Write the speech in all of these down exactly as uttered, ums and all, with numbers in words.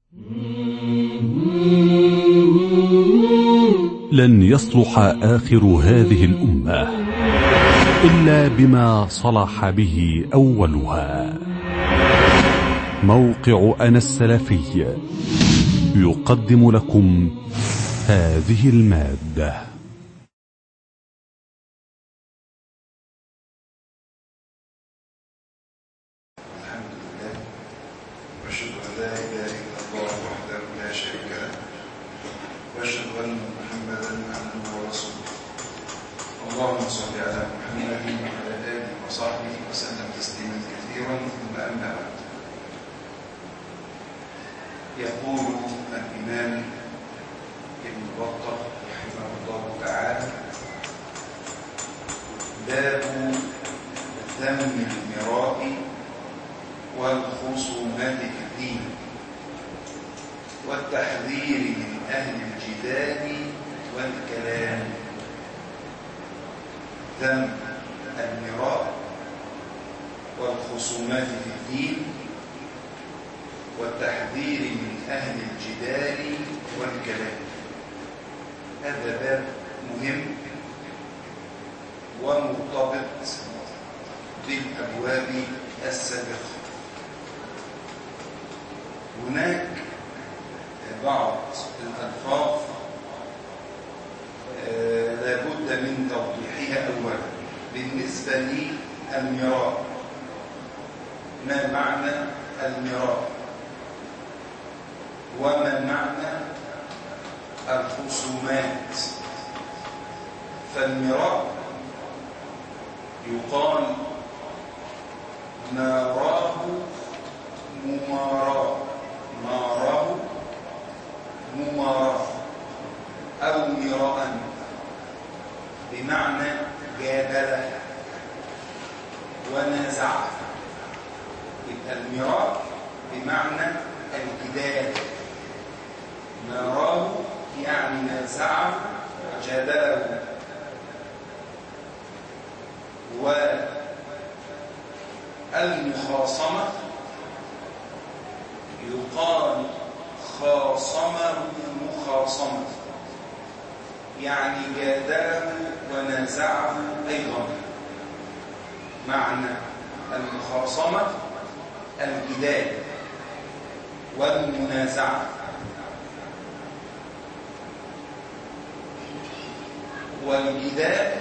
لن يصلح آخر هذه الأمة إلا بما صلح به أولها. موقع أنا السلفي يقدم لكم هذه المادة. الحمد لله وأشهد أن لا إله إلا الله وحده لا شريك له وأشهد أن محمدا عبده ورسوله. اللهم صل على محمد وعلى آله وصحبه وسلم تسليما كثيرا. ثم أما بعد، يقول الإمام ابن بطة رحمه الله تعالى: باب ذم المراء والخصومات في الدين والتحذير من أهل الجدال والكلام. ذم المراء والخصومات في الدين والتحذير من أهل الجدال والكلام. هذا باب مهم ومرتبط بالأبواب السابقة. هناك بعض الألفاظ لا بد من توضيحها أولا. بالنسبة للمراء، ما معنى المراء وما معنى الخصومات؟ فالمراء يقال ناراه مماراة، ناراه مماراة أو مراء بمعنى جادل ونازع. يبقى المراء بمعنى الجدال، ناراه يعني نازعه وجادله. والمخاصمة يقال خاصمه مخاصمة، يعني جادله ونازعه أيضا. معنى المخاصمة الجدال والمنازعة. والجدال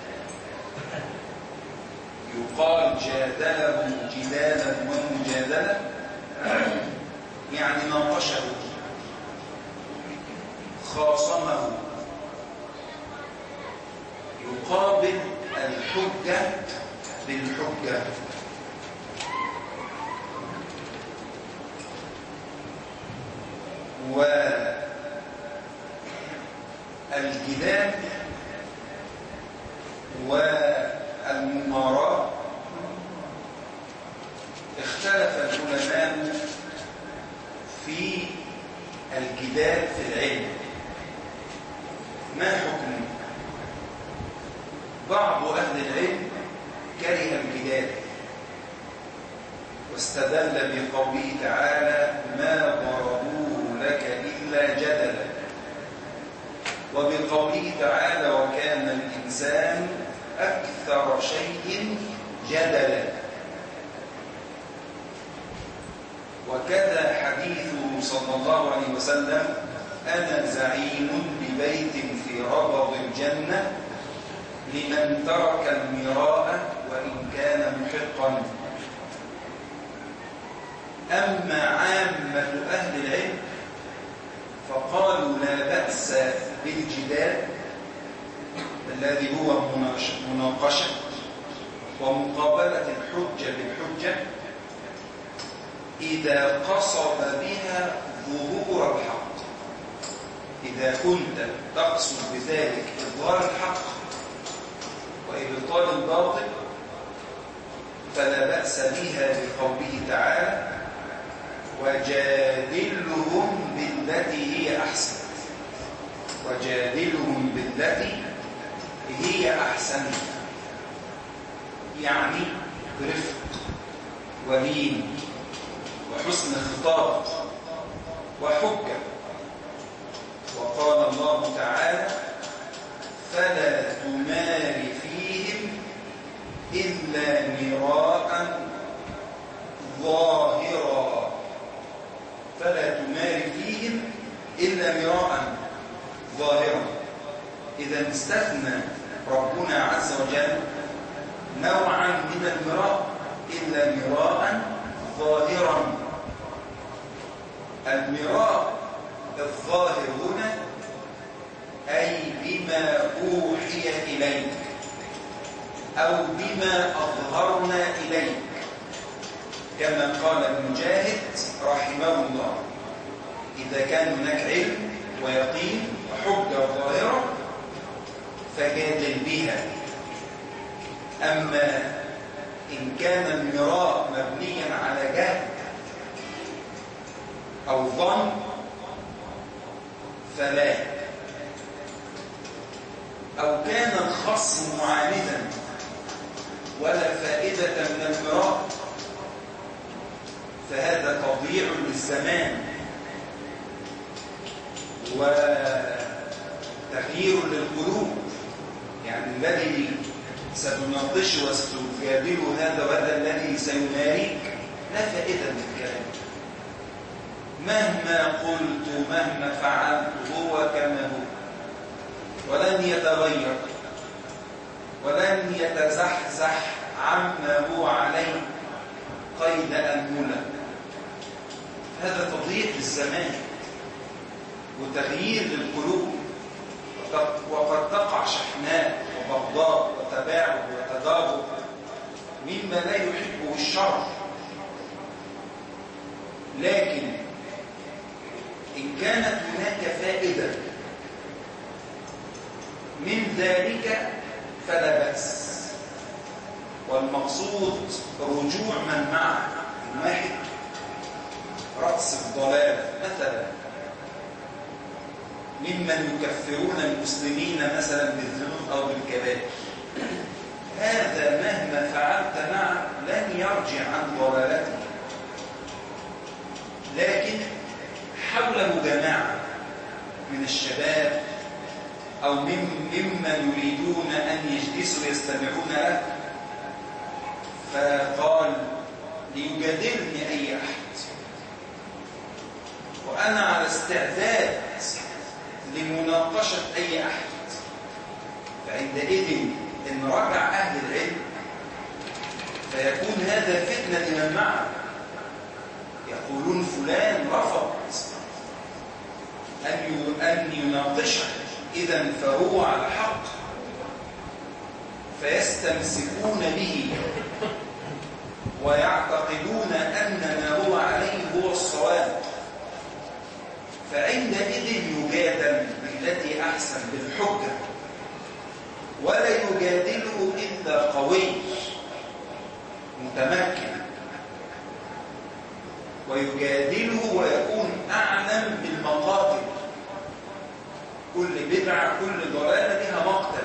يقال جادله جدالا ومجادلة، يعني ناقشه خاصمه. يقابل الحجة بالحجة. والجدال والمماراة اختلف العلماء في الجدال في العلم، ما حكمه؟ بعض أهل العلم كره الجدال واستدل بقوله تعالى: ما ضربوه لك إلا جدلا، وبقوله تعالى: وكان الإنسان أكثر شيء جدلا. وكذا حديثه صلى الله عليه وسلم: أنا زعيم ببيت في ربض الجنة لمن ترك المراء وإن كان محقا. أما عامة أهل العلم فقالوا لا بأس بالجدال الذي هو مناقشة ومقابلة الحجة بالحجة إذا قصد بها ظهور الحق. إذا كنت تقصد بذلك إظهار الحق وإبطال الباطل فلا بأس بها لقوله تعالى: وجادلهم بالتي هي أحسن. وجادلهم بالتي هي أحسن، يعني برفق ولين وحسن خطاب حجة. وقال الله تعالى: فلا تمار فيهم إلا مراء ظاهرا. فلا تمار فيهم إلا مراء ظاهرا. إذا استثنى ربنا عز وجل نوعا من المراء إلا مراء ظاهرا. المراء الظاهر هنا أي بما أوحي إليك أو بما أظهرنا إليك، كما قال المجاهد رحمه الله: إذا كان هناك علم ويقين وحجة ظاهرة فجادل بها. أما إن كان المراء مبنيا على جهل أو ظن فلا، أو كان الخصم معاندا ولا فائدة من المراء فهذا تضييع للزمان وتغيير للقلوب. يعني الذي ستناقش وستجادل هذا وهذا الذي سيماريك لا فائدة من الكلام. مهما قلت مهما فعلت هو كما هو، ولن يتغير ولن يتزحزح عما هو عليه قيد أنملة. هذا تضييع للزمان وتغيير للقلوب، وقد تقع شحناء وبغضاء وتباعد وتدابر مما لا يحبه الشرع. لكن إن كانت هناك فائدة من ذلك فلا بأس. والمقصود رجوع من معه، واحد رأس الضلال مثلا ممن يكفرون المسلمين مثلا بالذنوب أو بالكبائر، هذا مهما فعلت معه لن يرجع عن ضلالته. لكن حوله جماعة من الشباب أو ممن يريدون أن يجلسوا يستمعون له، فقال: ليجادلني أي أحد وأنا على استعداد لمناقشة أي أحد. فعندئذ إن رجع أهل العلم فيكون هذا فتنة لمن معه، يقولون فلان رفض أن يناقشه، إذن فهو على حق، فيستمسكون به ويعتقدون أن ما هو عليه هو الصواب. فعندئذ يجادل بالتي أحسن بالحجة، ولا يجادله إلا قوي متمكن، ويجادله ويكون أعلم بالمقاتل. كل بدعة كل ضلالة لها مقتل،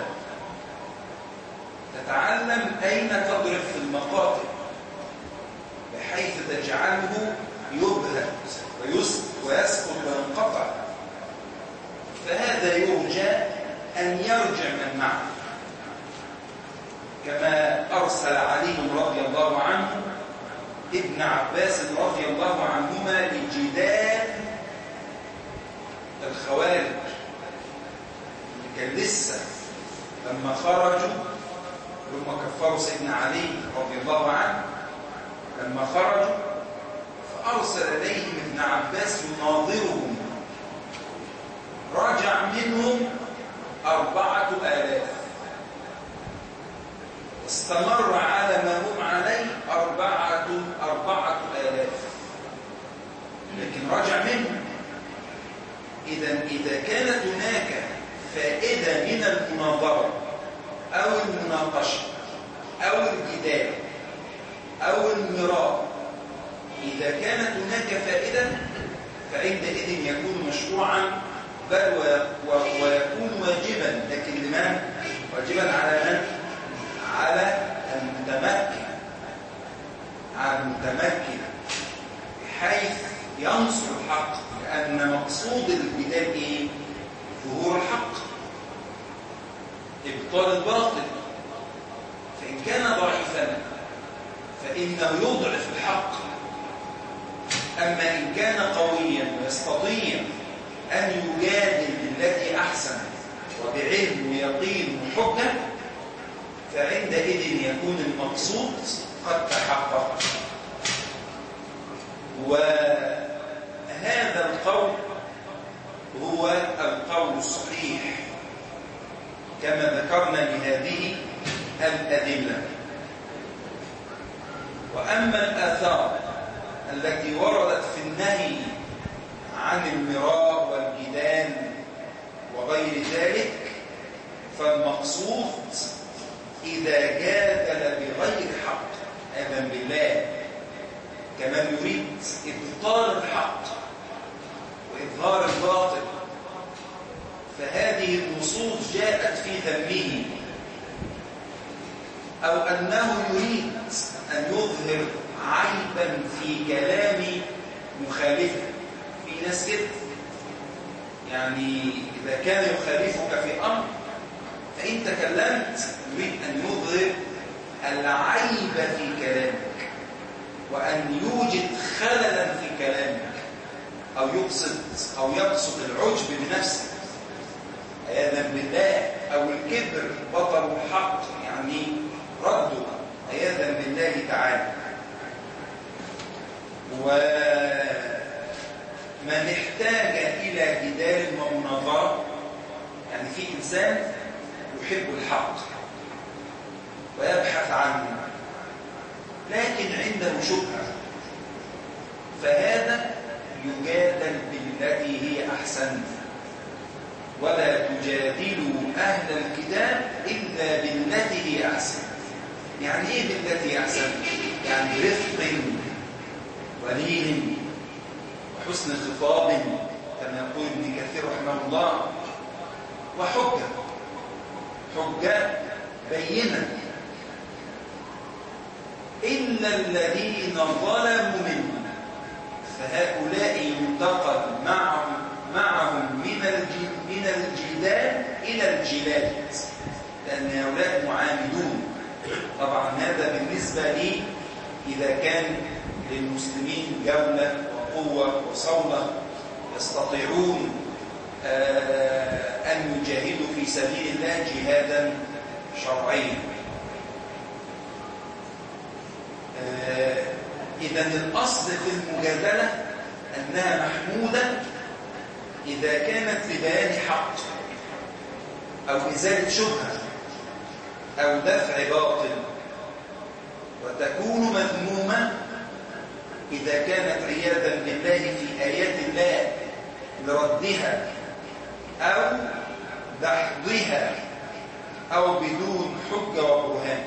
تتعلم أين تضرب في المقاتل بحيث تجعله يبهت ويسقط وينقطع. فهذا يرجى أن يرجع من معه، كما أرسل علي رضي الله عنه ابن عباس رضي الله عنهما لجدال الخوارج اللي كان لسه لما خرجوا لما كفروا سيدنا علي رضي الله عنه، لما خرجوا فأرسل إليهم ابن عباس يناظرهم. رجع منهم أربعة آلاف، استمر على ما هم عليه أربعة أربعة آلاف، لكن رجع منهم. إذا إذا كانت هناك فائدة من المناظرة أو المناقشة أو الجدال أو المراء، إذا كانت هناك فائدة فعندئذ يكون مشروعا، بل ويكون واجبا. لكن لمن؟ واجبا على من؟ على المتمكن، على المتمكن بحيث ينصر الحق، لأن مقصود الجدال ايه؟ ظهور الحق، ابطال الباطل. فان كان ضعيفا فانه يضعف الحق، اما ان كان قويا ويستطيع ان يجادل بالتي احسن وبعلم ويقين وحجه، فعندئذ يكون المقصود قد تحقق. وهذا القول هو القول الصحيح كما ذكرنا لهذه الأدلة. وأما الآثار التي وردت في النهي عن المراء والجدال وغير ذلك، فالمقصود إذا جادل بغير حق آمن بالله، كمن يريد إبطال الحق وإظهار الباطل، فهذه النصوص جاءت في ذمه، أو أنه يريد أن يظهر عيبا في كلام مخالفه. في ناس كده، يعني إذا كان يخالفك في أمر فإن تكلمت يريد أن يظهر العيب في كلامك، وأن يوجد خللا في كلامك، أو يقصد أو يقصد العجب بنفسه عياذا بالله، أو الكبر بطل الحق يعني رده عياذا بالله تعالى. ومن احتاج إلى جدال ومناظرة، يعني في إنسان يحب الحق ويبحث عنه لكن عنده شبهة، فهذا يجادل بالتي هي أحسن، ولا تجادلوا أهل الكتاب إلا بالتي هي أحسن. يعني إيه بالتي هي أحسن؟ يعني رفق ولين وحسن خطاب كما يقول ابن كثير رحمه الله، وحجة حجة بينة. إلا الذين ظلموا منهم فهؤلاء ينتقل معهم معهم من من الجدال إلى الجلاد، لأن هؤلاء معاندون. طبعا هذا بالنسبة لي إذا كان للمسلمين جولة وقوة وصولة يستطيعون أن يجاهدوا في سبيل الله جهادا شرعيا. إذن الأصل في المجادلة أنها محمودة إذا كانت لبيان حق أو إزالة شبهة أو دفع باطل، وتكون مذمومة إذا كانت عياذا بالله في آيات الله لردها أو دحضها أو بدون حجة وبرهان،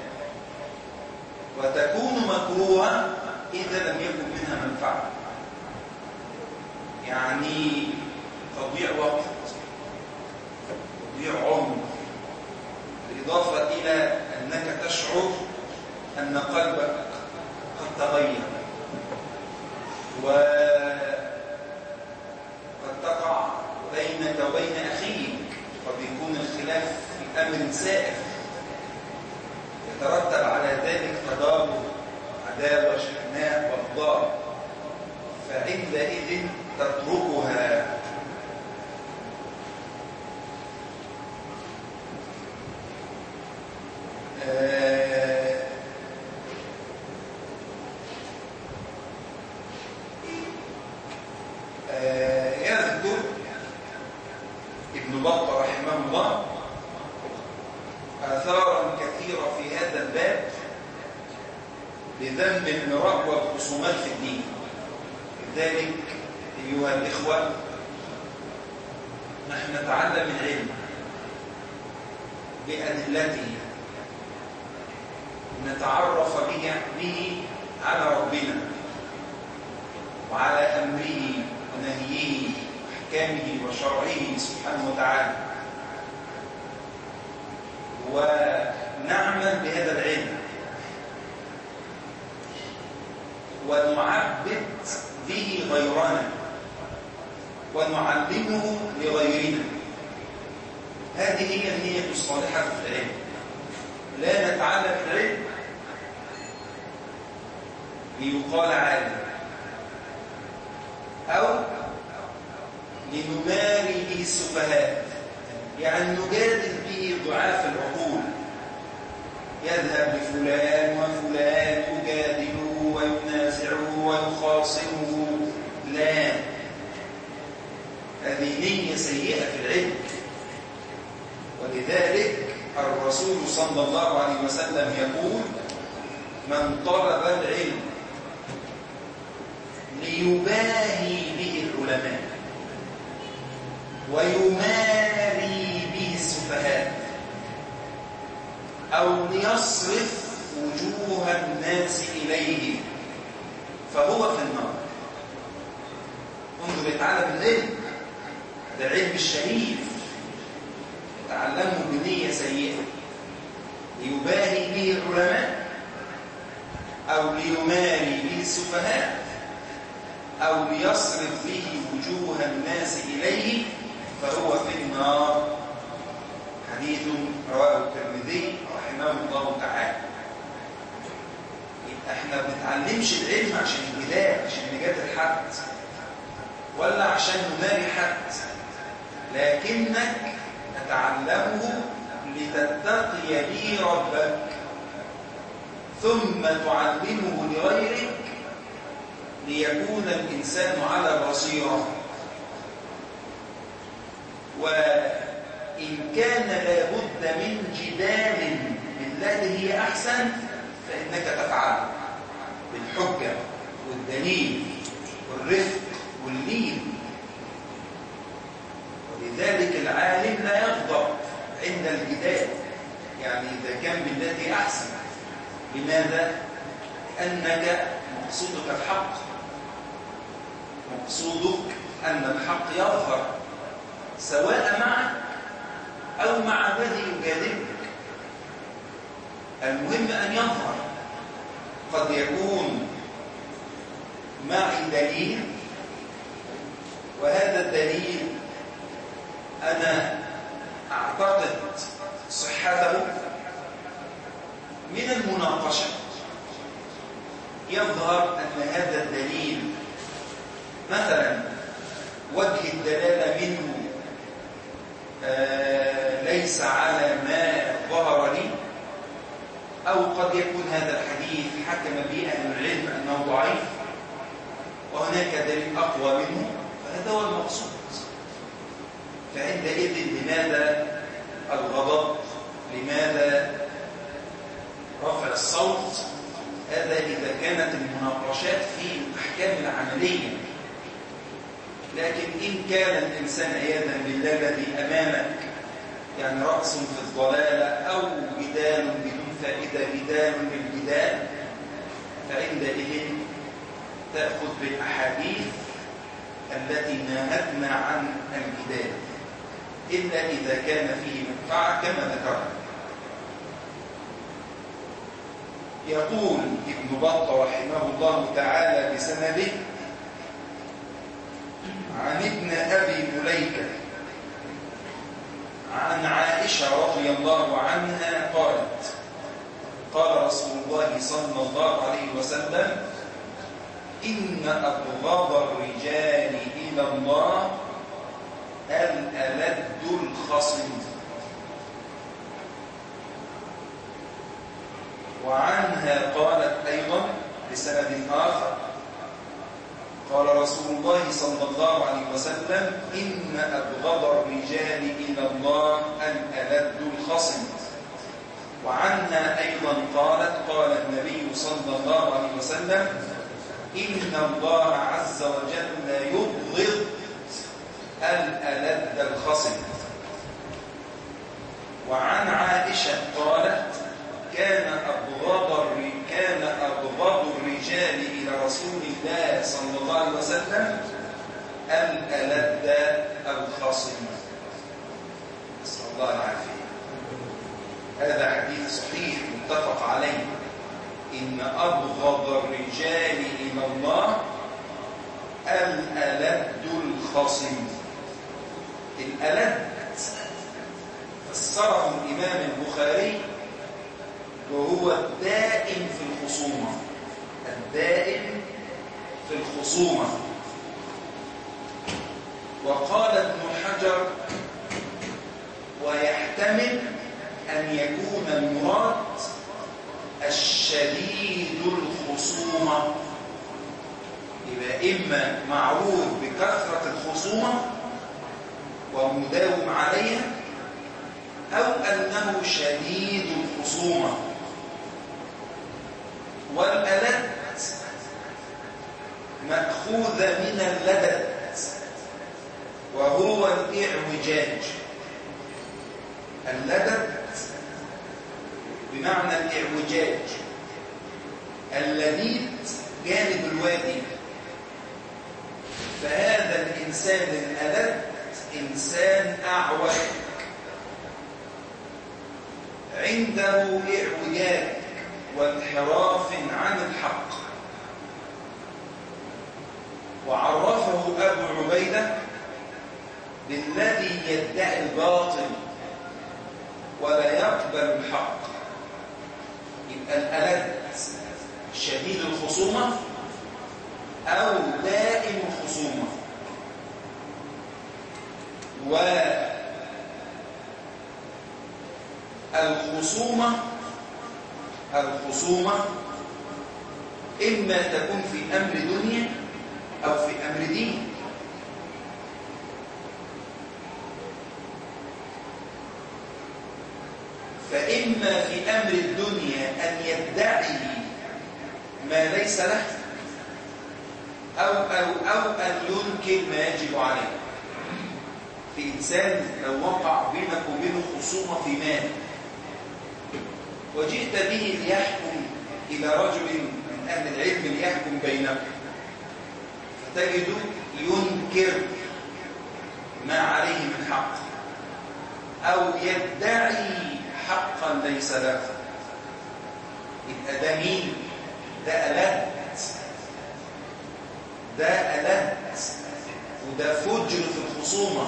وتكون مكروهة إذا لم يكن منها منفعة، يعني تضيع وقت، تضيع عمر، بالإضافة إلى أنك تشعر أن قلبك قد تغير، وقد تقع بينك وبين أخيك، قد يكون الخلاف في أمر سائر يترتب على ذلك تضارب، عداوة، شحناء وبغضاء، فعندئذ تتركها. آه آه يذكر ابن بطة رحمه الله آثارا كثيرة في هذا الباب بذنب المراء والخصومات في الدين. لذلك أيها الإخوة نحن نتعلم العلم بأدلته، نتعرف به, به على ربنا وعلى أمره ونهيه وأحكامه وشرعه سبحانه وتعالى، ونعمل بهذا العلم ونعبد به غيرنا ونعلمه لغيرنا. هذه هي النية الصالحة في العلم. لا نتعلم العلم ليقال عالم، أو لنماري به السفهاء، يعني نجادل به ضعاف العقول. يذهب لفلان وفلان يجادله وينازعه ويخاصمه. لا، هذه نية سيئة في العلم. ولذلك الرسول صلى الله عليه وسلم يقول: من طلب العلم ليباهي به العلماء ويماري به السفهاء أو ليصرف وجوه الناس إليه فهو في النار. انظر، يتعلم العلم، هذا العلم الشريف، يتعلمه بنية سيئة ليباهي به العلماء أو ليماري به السفهاء أو ليصرف به وجوه الناس إليه فهو في النار. حديث رواه الترمذي رحمه الله تعالى. احنا ما بنتعلمش العلم عشان الجدال، عشان نجادل حد، ولا عشان نماري حد، لكنك تتعلمه لتتقي به ربك، ثم تعلمه لغيرك ليكون الإنسان على بصيرة. وإن كان لابد من جدال بالتي هي أحسن فإنك تفعل بالحجة والدليل والرفق واللين. ولذلك العالم لا يغضب عند الجدال، يعني إذا كان بالتي أحسن. لماذا؟ لأنك مقصودك الحق، مقصودك أن الحق يظهر سواء معك أو مع الذي يجادلك. المهم أن يظهر. قد يكون معي دليل، وهذا الدليل أنا أعتقد صحته من المناقشة. يظهر أن هذا الدليل مثلا وجه الدلالة منه آه ليس على ما ظهر لي، أو قد يكون هذا الحديث حكم به أهل العلم أنه ضعيف وهناك دليل أقوى منه، فهذا هو المقصود. فعندئذ لماذا الغضب؟ لماذا رفع الصوت؟ هذا إذا كانت المناقشات في الأحكام العملية. لكن إن كان الإنسان عياذا بالله الذي أمامك يعني رأس في الضلالة أو جدال بدون فائدة، جدال بالجدال، فعندئذ تأخذ بالأحاديث التي نهتنا عن الجدال، إلا إذا كان فيه منفعة كما ذكرنا. يقول ابن بطة رحمه الله تعالى بسنده عن ابن أبي مليكة عن عائشة رضي الله عنها قالت: قال رسول الله صلى الله عليه وسلم: إن أبغض الرجال إلى الله الألد الخصم. وعنها قالت أيضا بسند آخر: قال رسول الله صلى الله عليه وسلم: إن أبغض الرجال إلى الله الألد الخصم. وعنها أيضا قالت: قال النبي صلى الله عليه وسلم: إن الله عز وجل يبغض الألد الخصم. وعن عائشة قالت: كان أبغض كان أبغض الرجال إلى رسول الله صلى الله عليه وسلم الألد الخصم. نسأل الله العافية. هذا حديث صحيح متفق عليه. إن أبغض الرجال إلى الله الألد الخصم. الألد فسره الإمام البخاري وهو الدائم في الخصومة، الدائم في الخصومة. وقال ابن حجر ويحتمل أن يكون المراد الشديد الخصومة، يبقى إما معروف بكثرة الخصومة ومداوم عليها، أو أنه شديد الخصومة. والألد مأخوذ من اللدد وهو الإعوجاج. اللدد بمعنى الإعوجاج. اللديد جانب الوادي، فهذا الإنسان الألد إنسان أعوج عنده إعوجاج وانحراف عن الحق. وعرفه أبو عبيدة بالذي يدعي الباطل ولا يقبل الحق. يبقى الألد شديد الخصومة أو دائم الخصومة. والخصومة الخصومة إما تكون في أمر دنيا أو في أمر دين. فإما في أمر الدنيا أن يدعي ما ليس له، أو, أو, أو أن ينكر ما يجب عليه. في إنسان لو وقع بينك وبينه خصومة في مال وجئت به ليحكم إلى رجل من أهل العلم ليحكم بينكم، فتجده ينكر ما عليه من حق أو يدعي حقا ليس له، يبقى ده مين؟ ده ألد، ده ألد، وده فجر في الخصومة.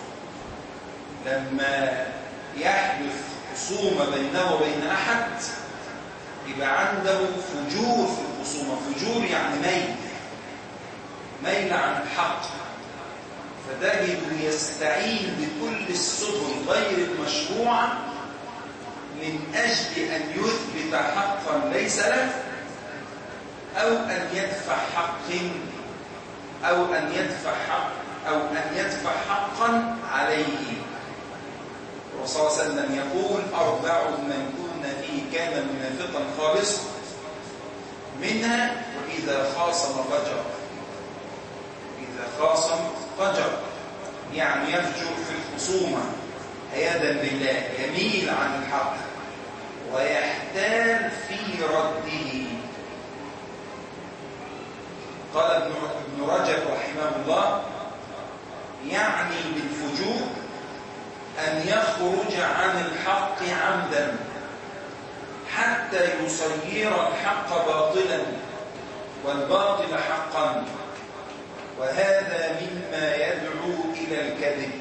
لما يحدث خصومة بينه وبين أحد يبقى عنده فجور في الخصومة. فجور يعني ميل، ميل عن الحق، فتجد يستعين بكل السبل غير المشروعة من أجل أن يثبت حقا ليس له، أو أن يدفع حق أو أن يدفع حق أو أن يدفع حقا عليه. الرسول صلى الله عليه وسلم يقول: أربع من كن فيه كان منافقا خالصا، منها وإذا خاصم فجر. إذا خاصم فجر يعني يفجر في الخصومة عياذا بالله، يميل عن الحق ويحتال في رده. قال ابن رجب رحمه الله: يعني بالفجور أن يخرج عن الحق عمدا حتى يصير الحق باطلا والباطل حقا، وهذا مما يدعو إلى الكذب.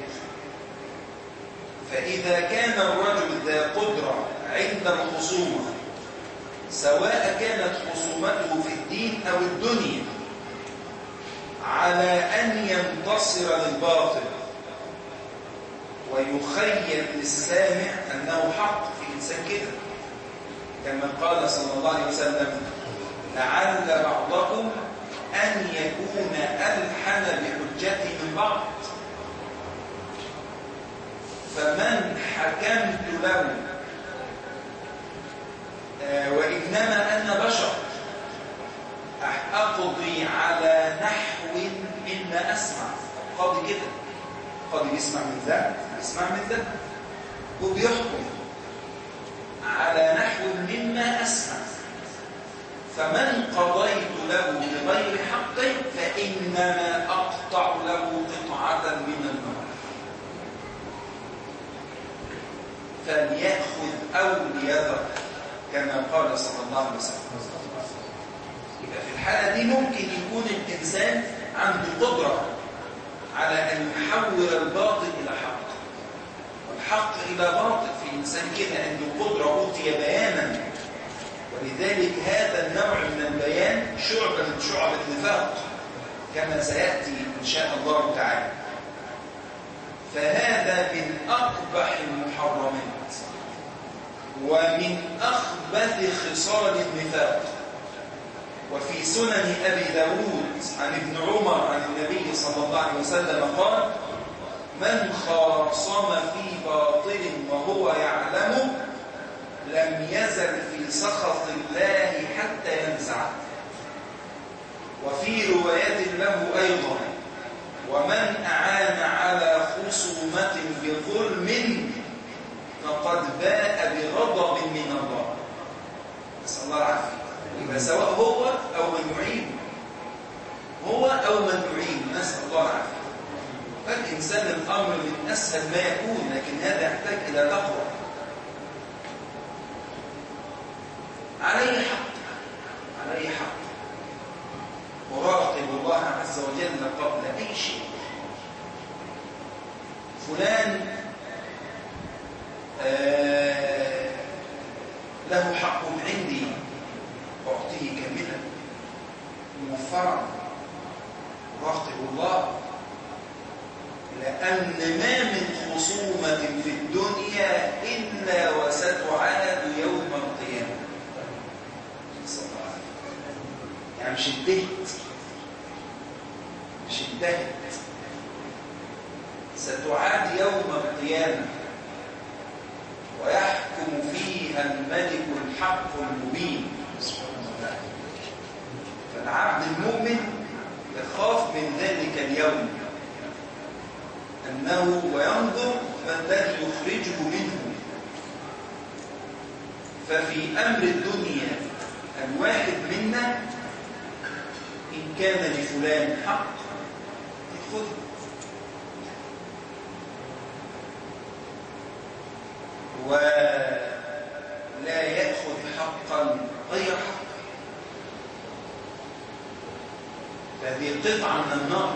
فإذا كان الرجل ذا قدرة عند الخصومة، سواء كانت خصومته في الدين أو الدنيا، على أن ينتصر للباطل ويخيل للسامع أنه حق، في إنسان كده، كما قال صلى الله عليه وسلم: لعل بعضكم أن يكون ألحن بحجته من بعض، فمن حكمت له آه وإنما أنا بشر أقضي على نحو مما أسمع. قاضي كده، قاضي بيسمع من ذا بيسمع من ذا وبيحكم على نحو مما أسمع، فمن قضيت له بغير حق فإنما أقطع له قطعة من النار، فليأخذ أو ليذر، كما قال صلى الله عليه وسلم. يبقى في الحالة دي ممكن يكون الإنسان عنده قدرة على أن يحول الباطل إلى حق والحق إلى باطل. في إنسان كده عنده قدرة أوتي بيانا، ولذلك هذا النوع من البيان شعبة من شعب النفاق كما سيأتي إن شاء الله تعالى. فهذا من أقبح المحرمات ومن أخبث خصال النفاق. وفي سنن أبي داود عن ابن عمر عن النبي صلى الله عليه وسلم قال: من خاصم في باطل وهو يعلم لم يزل في سخط الله حتى ينزعه. وفي رواية له أيضا: ومن أعان على خصومة بظلم فقد باء بغضب من الله. نسأل الله العافية. يبقى سواء هو أو من يعين، هو أو من يعين، نسأل الله العافية. فالإنسان الأمر من أسهل ما يكون، لكن هذا يحتاج إلى تقوى. عليه حق، عليه حق. مراقب الله عز وجل قبل أي شيء. فلان آه له حق عندي أعطيه كاملا موفرا. مراقب الله، لأن ما من خصومة في الدنيا إلا وستعاد يوم القيامة. يعني مش انتهت، مش انتهت، ستعاد يوم القيامة ويحكم فيها الملك الحق المبين سبحانه وتعالى. فالعبد المؤمن يخاف من ذلك اليوم أنه وينظر ما الذي يخرجه منه. ففي أمر الدنيا الواحد منا إن كان لفلان حق يأخذه، ولا يأخذ حقا غير حق. هذه قطعة من النار.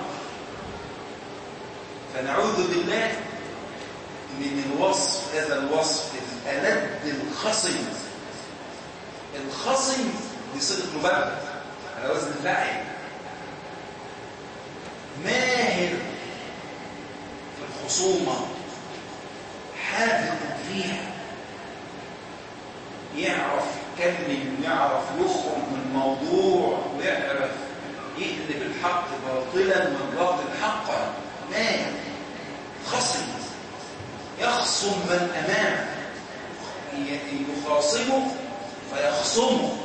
فنعوذ بالله من الوصف، هذا الوصف الألد الخصم. الخصم بصيغة مبالغة على وزن الفاعل، ماهر في الخصومة، حاذق فيها، يعرف يتكلم ويعرف يخرج من الموضوع ويعرف يقلب الحق باطلا والباطل حقا. ماهر خصم يخصم من أمامه، يخاصمه فيخصمه.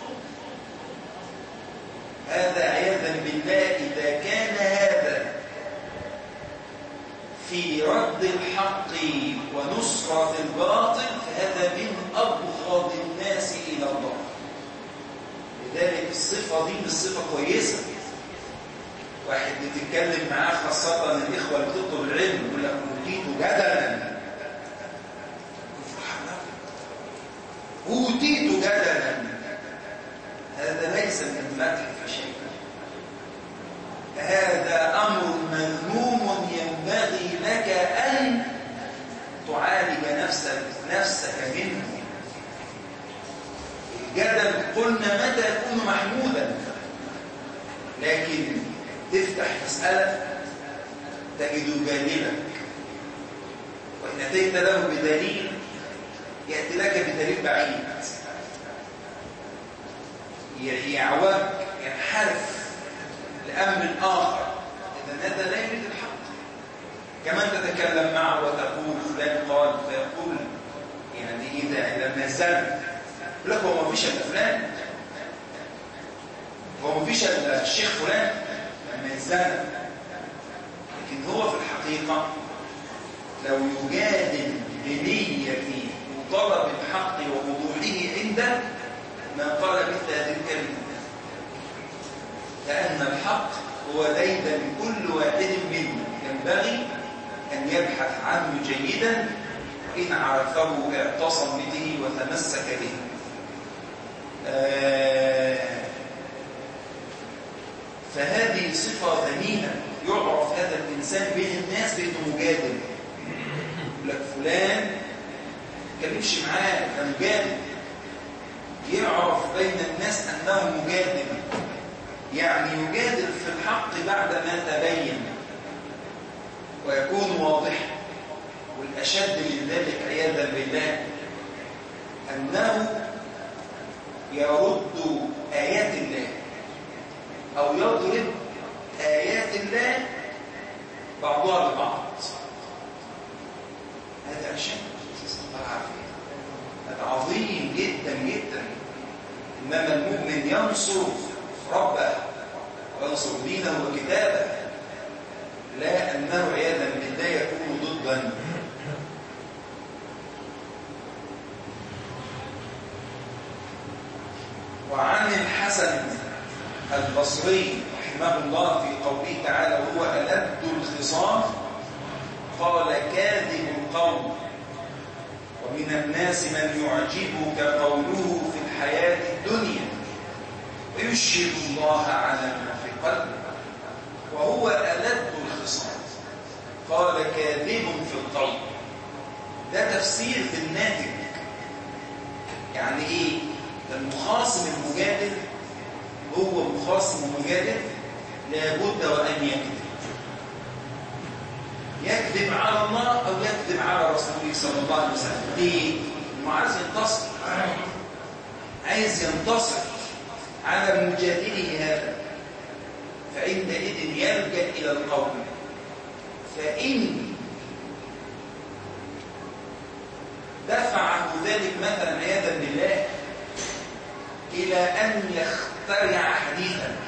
هذا عياذا بالله إذا كان هذا في رد الحق ونصرة الباطل فهذا من أبغض الناس إلى الله. لذلك الصفة دي مش صفة كويسة. واحد بتتكلم معاه خاصة الإخوة اللي بتطلب العلم يقول لك أوتيت جدلا، أوتيت جدلا، هذا ليس من المدح فشيء. هذا أمر مذموم ينبغي لك أن تعالج نفسك نفسك منه. الجدل قلنا متى يكون محمودا، لكن تفتح مسألة تجد جانبك، وإن أتيت له بدليل يأتي لك بدليل بعيد، يعوج ينحرف لأمر آخر. إذن هذا لا يريد الحق. كمان تتكلم معه وتقول فلان قال، فيقول يعني إذا لما زل يقول لك هو ما فيش إلا فلان، هو ما فيش إلا الشيخ فلان لما زل. لكن هو في الحقيقة لو يجادل بنية وطلب الحق ووضوحه عنده ما قال مثل هذه الكلمة، لأن الحق هو ديدا لكل واحد منا، ينبغي أن يبحث عنه جيدا، وإن عرفه اعتصم به وتمسك به. آه فهذه صفة ذميمة يعرف هذا الإنسان بين الناس بأنه مجادل. يقول لك فلان ما كلمش معاه ده مجادل، يعرف بين الناس أنه مجادل، يعني يجادل في الحق بعدما تبين ويكون واضح. والأشد من ذلك عياذا بالله أنه يرد آيات الله أو يضرب آيات الله بعضها ببعض. هذا أشد، هذا عظيم جدا جدا. إنما المؤمن ينصر ربه وينصر دينه وكتابه، لا أنه عياذا بالله يكون ضدا. وعن الحسن البصري رحمه الله في قوله تعالى وهو ألد الخصام قال كاذب القول ومن الناس من يعجبك قوله في الحياة الدنيا ويشهد الله على ما في قلبه وهو ألد الخصام. قال كاذب في القول، ده تفسير في الناتج. يعني ايه؟ المخاصم المجادل هو مخاصم مجادل لابد وأن يكذب، يكذب على الله أو يكذب على رسوله صلى الله عليه وسلم. ليه؟ إنه عايز ينتصر، عايز ينتصر على مجادله هذا، فعندئذ يلجأ إلى القول. فإن دفعه ذلك مثلا عياذا بالله إلى أن يخترع حديثا،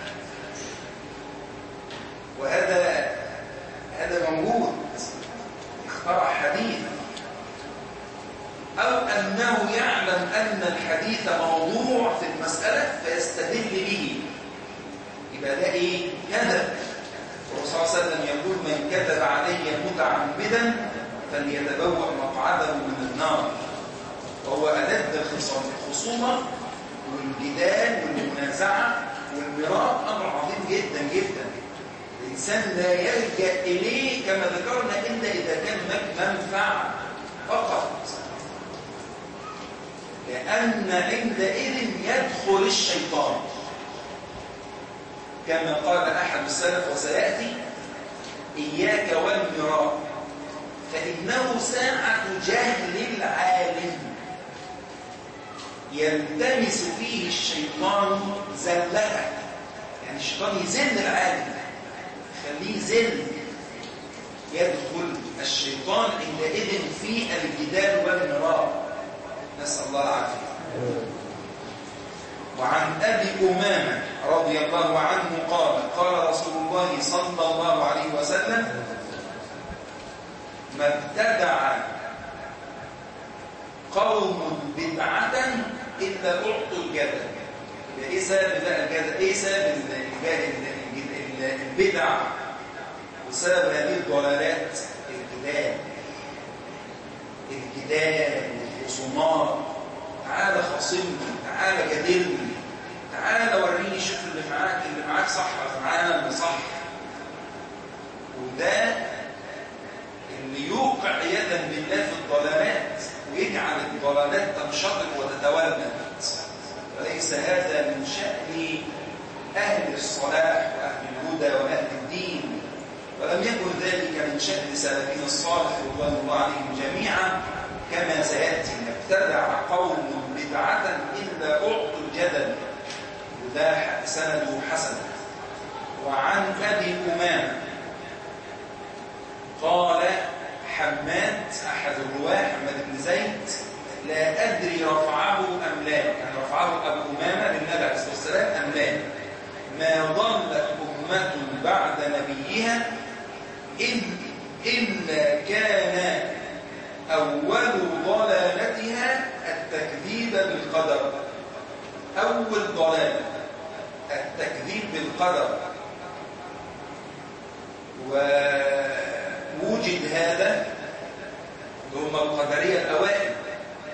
وهذا هذا موجود، اخترع حديث، أو أنه يعلم أن الحديث موضوع في المسألة فيستدل به، يبقى ده إيه؟ كذب. والرسول صلى الله عليه وسلم يقول من كذب علي متعمدا فليتبوأ مقعده من النار. وهو ألد الخصام، الخصومة والجدال والمنازعة والمراء أمر عظيم جدا جدا. الإنسان لا يلجأ إليه كما ذكرنا إلا إذا كان منفعة فقط، لأن عندئذ يدخل الشيطان كما قال أحد السلف وسيأتي إياك والمراء فإنه ساعة جهل العالم يلتمس فيه الشيطان زلها، يعني الشيطان يزل العالم يخليه زل، يدخل الشيطان عندئذ في الجدال والمراء، نسأل الله العافية. وعن أبي أمامة رضي الله عنه قال قال رسول الله صلى الله عليه وسلم ما ابتدع قوم بدعة إلا أعطوا الجدل. إيه سبب بقى الجدل؟ إيه سبب البدع وسبب هذه الضلالات؟ الجدال الجدال والخصومات. تعالى خاصمني، تعالى جادلني، تعالى وريني شوف اللي معاك اللي معاك صح ولا معانا اللي صح. وده اللي يوقع عياذا بالله في الضلالات ويجعل الضلالات تنشطر وتتولد، وليس هذا من شأن أهل الصلاح وأهل الهدى وأهل الدين، ولم يكن ذلك من شأن سلفنا الصالح رضوان الله عليهم جميعا كما سيأتي. ابتدع قوم بدعة إلا أعطوا الجدل، وده سنده حسن. وعن أبي أمامة قال حماد أحد الرواة حماد بن زيد لا أدري رفعه أم لا، يعني رفعه أبو أمامة للنبي عليه الصلاة والسلام أم لا، ما ضلت أمة بعد نبيها إلا كان أول ضلالتها التكذيب بالقدر. أول ضلال التكذيب بالقدر، ووجد هذا هم القدرية الأوائل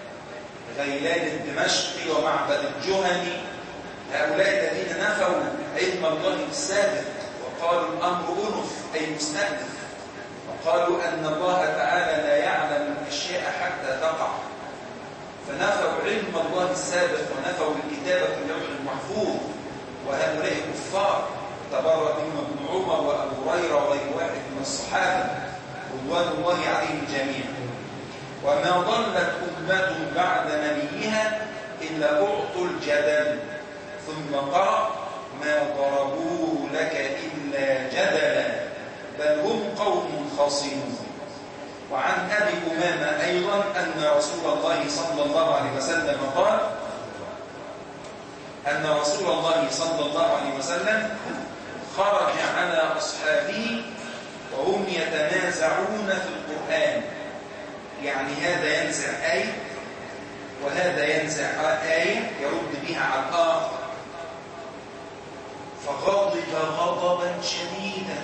غيلان الدمشقي ومعبد الجهني، هؤلاء الذين نفوا علم الله السابق، وقالوا الأمر أنف أي مستهدف، وقالوا أن الله تعالى لا يعلم الأشياء حتى تقع، فنفوا علم الله السابق ونفوا الكتابة في اللوح المحفوظ، وهؤلاء كفار تبرأ منهم ابن عمر وأبو هريرة وغير واحد من الصحابة رضوان الله عليهم جميعا. وما ضلت أمة بعد نبيها إلا أعطوا الجدل، ثم قرأ ما ضربوه لك إلا جدلا بل هم قوم خصمون. وعن أبي أمامة أيضا أن رسول الله صلى الله عليه وسلم قال أن رسول الله صلى الله عليه وسلم خرج على أصحابه وهم يتنازعون في القرآن، يعني هذا ينزع آية وهذا ينزع آية يرد بها على الآخر، فغضب غضبا شديدا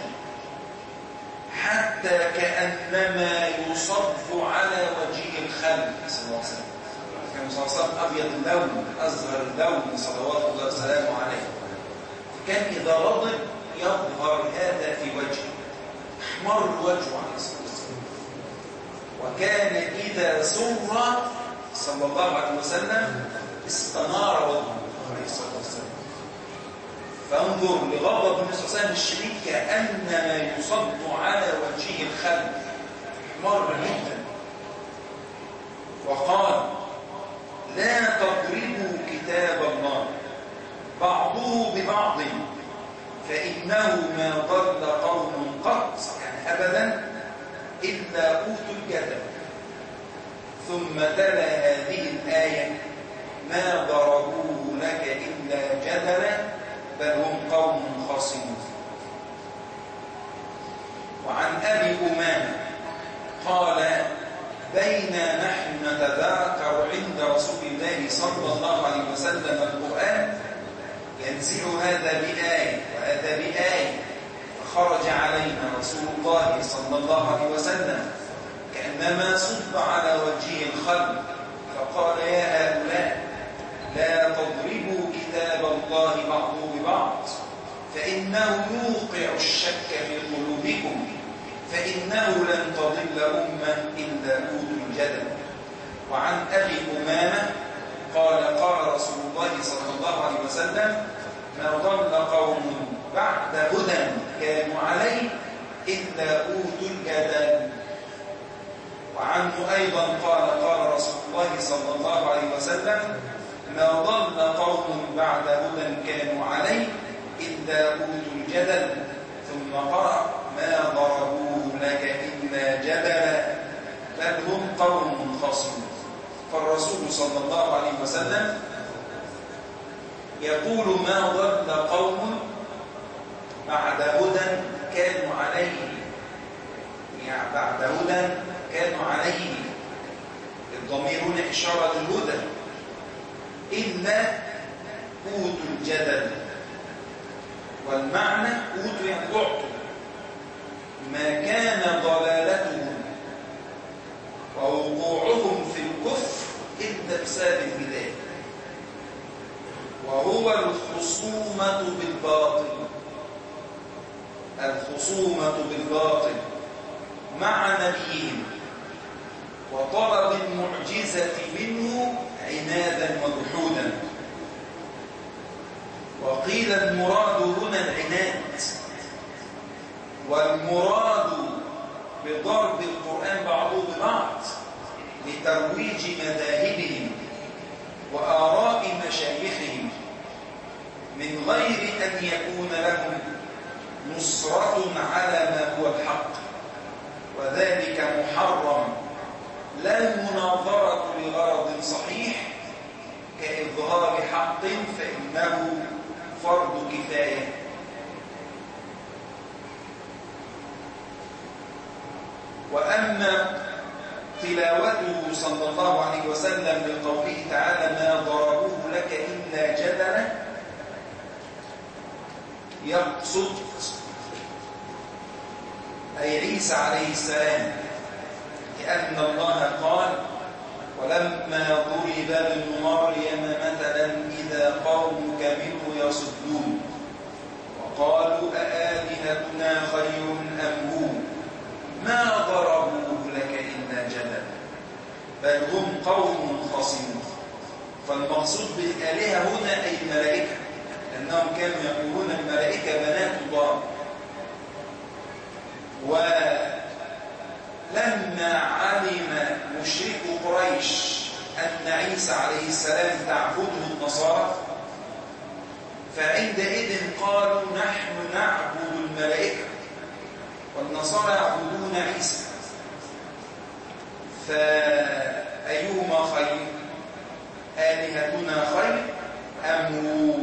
حتى كأنما يصب على وجه الخلق صلى الله عليه وسلم. كان صلى الله عليه وسلم أبيض اللون أزهر اللون صلوات الله وسلامه عليه، كان إذا غضب يظهر هذا في وجهه، احمر وجهه عليه الصلاة والسلام. وكان إذا سر صلى الله عليه وسلم استنار وجهه عليه الصلاة والسلام. فانظر لغضب النبي صلى الله عليه وسلم الشديد كأنما يصب على وجهه الخلق، احمر جدا. وقال لا تضربوا كتاب الله بعضه ببعض فإنه ما ضل قوم قط يعني أبدا إلا أوتوا الجدل. ثم تلا هذه الآية ما ضربوه لك إلا جدلا بل هم قوم خصمون. وعن أبي أمامة قال بينا نحن نتذاكر عند رسول الله صلى الله عليه وسلم القرآن ينزل هذا بآية وهذا بآية، فخرج علينا رسول الله صلى الله عليه وسلم كأنما صب على وجه الخلق فقال يا هؤلاء لا تضربوا كتاب الله بعضه ببعض فإنه يوقع الشك في قلوبكم فإنه لن تضل أمة إلا أوتوا الجدل. وعن أبي أمامة قال قال رسول الله صلى الله عليه وسلم ما ضل قوم بعد هدى كانوا عليه إلا أوتوا الجدل. وعنه أيضا قال قال رسول الله صلى الله عليه وسلم ما ضل قوم بعد هدى كانوا عليه إلا أوتوا الجدل. ثم قرأ ما ضربوه لك إلا جدلا بل هم قوم خصمون. فالرسول صلى الله عليه وسلم يقول ما ضل قوم بعد هدى كانوا عليه، يعني بعد هدى كانوا عليه الضمير هنا إشارة الهدى إلا أوتوا الجدل، والمعنى أوتوا يعني أعطوا ما كان ضلالتهم ووقوعهم في الكفر إلا بسبب البداية، وهو الخصومة بالباطل، الخصومة بالباطل مع نبيهم وطلب المعجزة منه عنادا وجحودا. وقيل المراد هنا العناد، والمراد بضرب القرآن بعضه ببعض لترويج مذاهبهم وآراء مشايخهم من غير أن يكون لهم نصرة على ما هو الحق، وذلك محرم لا المناظرة لغرض صحيح كإظهار حق فإنه فرض كفاية. وأما تلاوته صلى الله عليه وسلم لقوله تعالى ما ضربوه لك إلا جدلا يقصد أي عيسى عليه السلام، لأن الله قال ولما ضرب ابن مريم مثلا إذا قومك منه يصدون قالوا أآلهتنا خير أم هو ما ضربوه لك إلا جدلا بل هم قوم خصمون. فالمقصود بالآلهة هنا أي الملائكة، لأنهم كانوا يقولون الملائكة بنات الله. ولما علم مشرك قريش أن عيسى عليه السلام تعبده النصارى فعندئذ قالوا نحن نعبد الملائكة والنصارى يعبدون عيسى، فأيهما خير؟ آلهتنا خير أم هو؟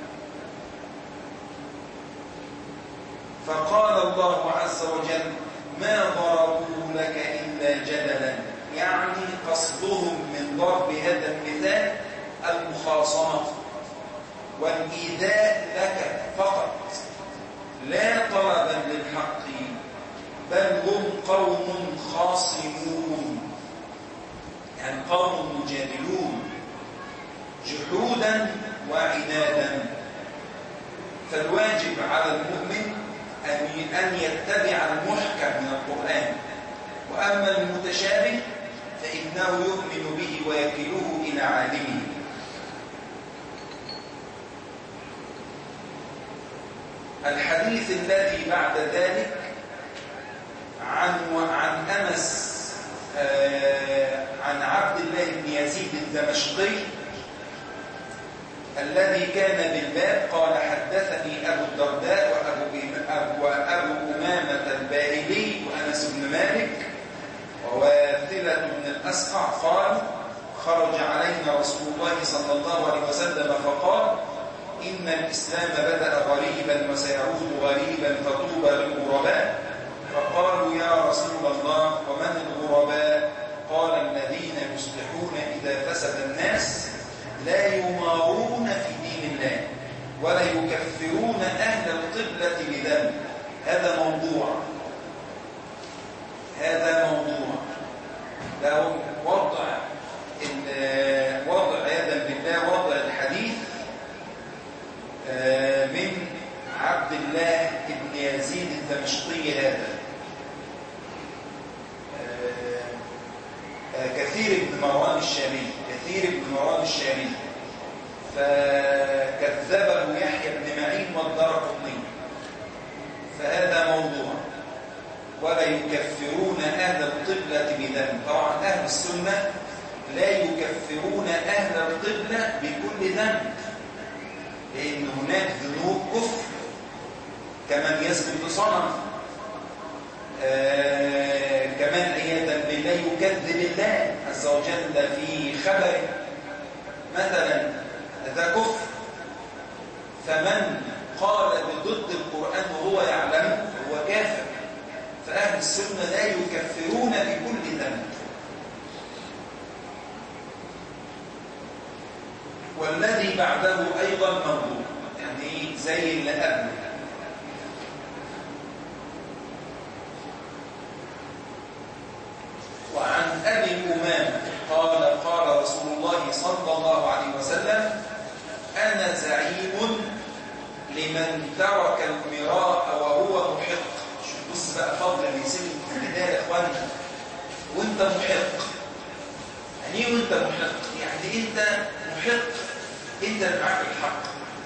فقال الله عز وجل ما ضربوه لك إلا جدلا، يعني قصدهم من ضرب هذا المثال المخاصمة والإيذاء لك فقط لا طلبا للحق، بل هم قوم خاصمون، يعني قوم مجادلون جحودا وعنادا. فالواجب على المؤمن أن يتبع المحكم من القرآن، وأما المتشابه فإنه يؤمن به ويكله إلى عالمه. الحديث الذي بعد ذلك عن عن أنس آه عن عبد الله بن يزيد الدمشقي الذي كان بالباب قال حدثني أبو الدرداء وأبو, وأبو أمامة الباهلي وأنس بن مالك وواثلة بن الأسقع قال خرج علينا رسول الله صلى الله عليه وسلم فقال إن الإسلام بدأ غريبا وسيعود غريبا فطوبى للغرباء. فقالوا يا رسول الله ومن الغرباء؟ قال الذين يصلحون إذا فسد الناس لا يمارون في دين الله ولا يكفرون أهل القبلة بذنب. هذا موضوع هذا موضوع له وضع وضع عياذا بالله وضع الحديث من عبد الله بن يزيد الدمشقي هذا كثير بن مروان الشامي كثير بن مروان الشامي فكذبه يحيى بن معين والدارقطني، فهذا موضوع. ولا يكفرون أهل القبلة بذنب. طبعا أهل السنة لا يكفرون أهل القبلة بكل ذنب، لأن هناك ذنوب كفر كمن يسجد لصنم، آه كمان عياذا بالله يكذب الله عز وجل في خبره مثلا، هذا كفر. فمن قال بضد القرآن وهو يعلم هو كافر. فأهل السنة لا يكفرون بكل ذنب. والذي بعده أيضا موضوع، يعني زي اللي قبله. وعن أبي أمامة قال قال رسول الله صلى الله عليه وسلم أنا زعيم لمن ترك المراء وهو محق. شوف بص بقى فضل اللي يسيب الكتاب يا اخوانا وانت محق. يعني ايه وانت محق؟ يعني انت محق، انت اللي معاك الحق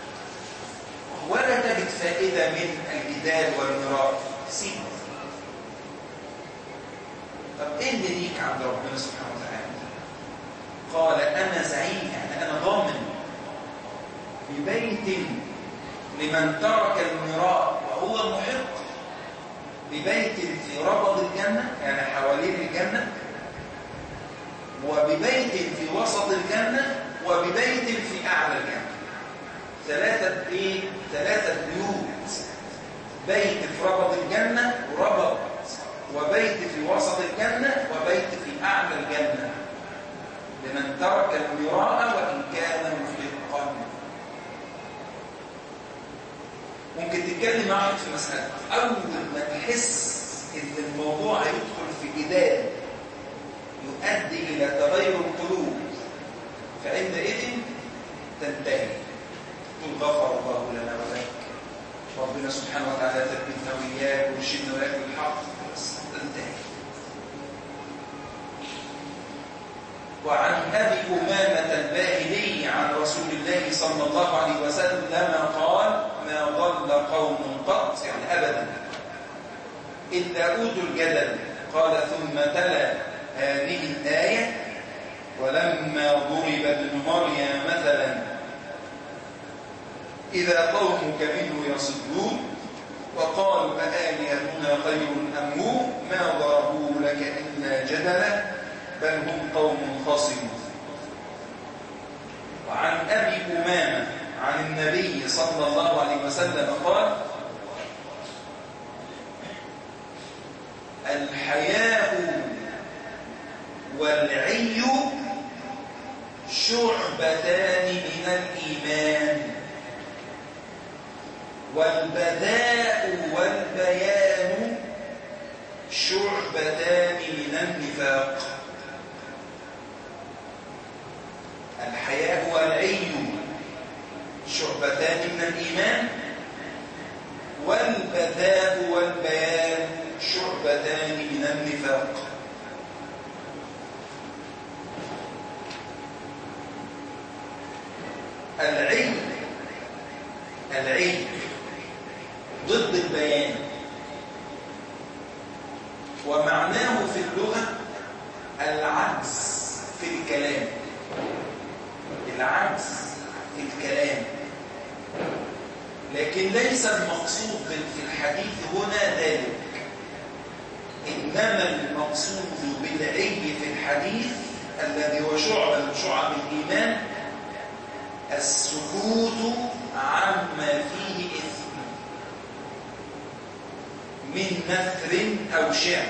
ولا تجد فائده من الجدال والمراء، سيب. طب ايه اللي ليك عند ربنا سبحانه وتعالى؟ قال انا زعيم، يعني انا ضامن ببيت لمن ترك المراء وهو محق، ببيت في ربض الجنة يعني حوالين الجنة، وببيت في وسط الجنة، وببيت في أعلى الجنة. ثلاثة إيه؟ ثلاثة بيوت، بيت في ربض الجنة وربض، وبيت في وسط الجنة، وبيت في أعلى الجنة لمن ترك المراء وإن كان محقا. ممكن تتكلم معك في مسألة، أول ما تحس إن الموضوع يدخل في جدال يؤدي إلى تغير القلوب، فعندئذ تنتهي تقول غفر الله لنا ولك، ربنا سبحانه وتعالى ثبتنا وإياك ويرشدنا وإياك بالحق. بس انتهي. وعن أبي أمامة الباهلي عن رسول الله صلى الله عليه وسلم قال: ما ضل قوم قط، يعني أبدا، إلا أوتوا الجدل. قال: ثم تلا هذه الآية: ولما ضرب ابن مريم مثلا إذا قومك منه يصدون وقالوا أآلهتنا خير أم هو ما ضربوه لك إلا جدلا بل هم قوم خصمون. وعن أبي أمامة عن النبي صلى الله عليه وسلم قال: الحياء والعي شعبتان من الإيمان، والبذاء والبيان شعبتان من النفاق. الحياء والعي شعبتان من الإيمان، والبذاء والبيان شعبتان من النفاق. العي العي ضد البيان، ومعناه في اللغة العجز في الكلام، العجز في الكلام، لكن ليس المقصود في الحديث هنا ذلك، إنما المقصود بالعي في الحديث الذي هو شعب من شعب الإيمان السكوت عما فيه إثم من نثر أو شعر.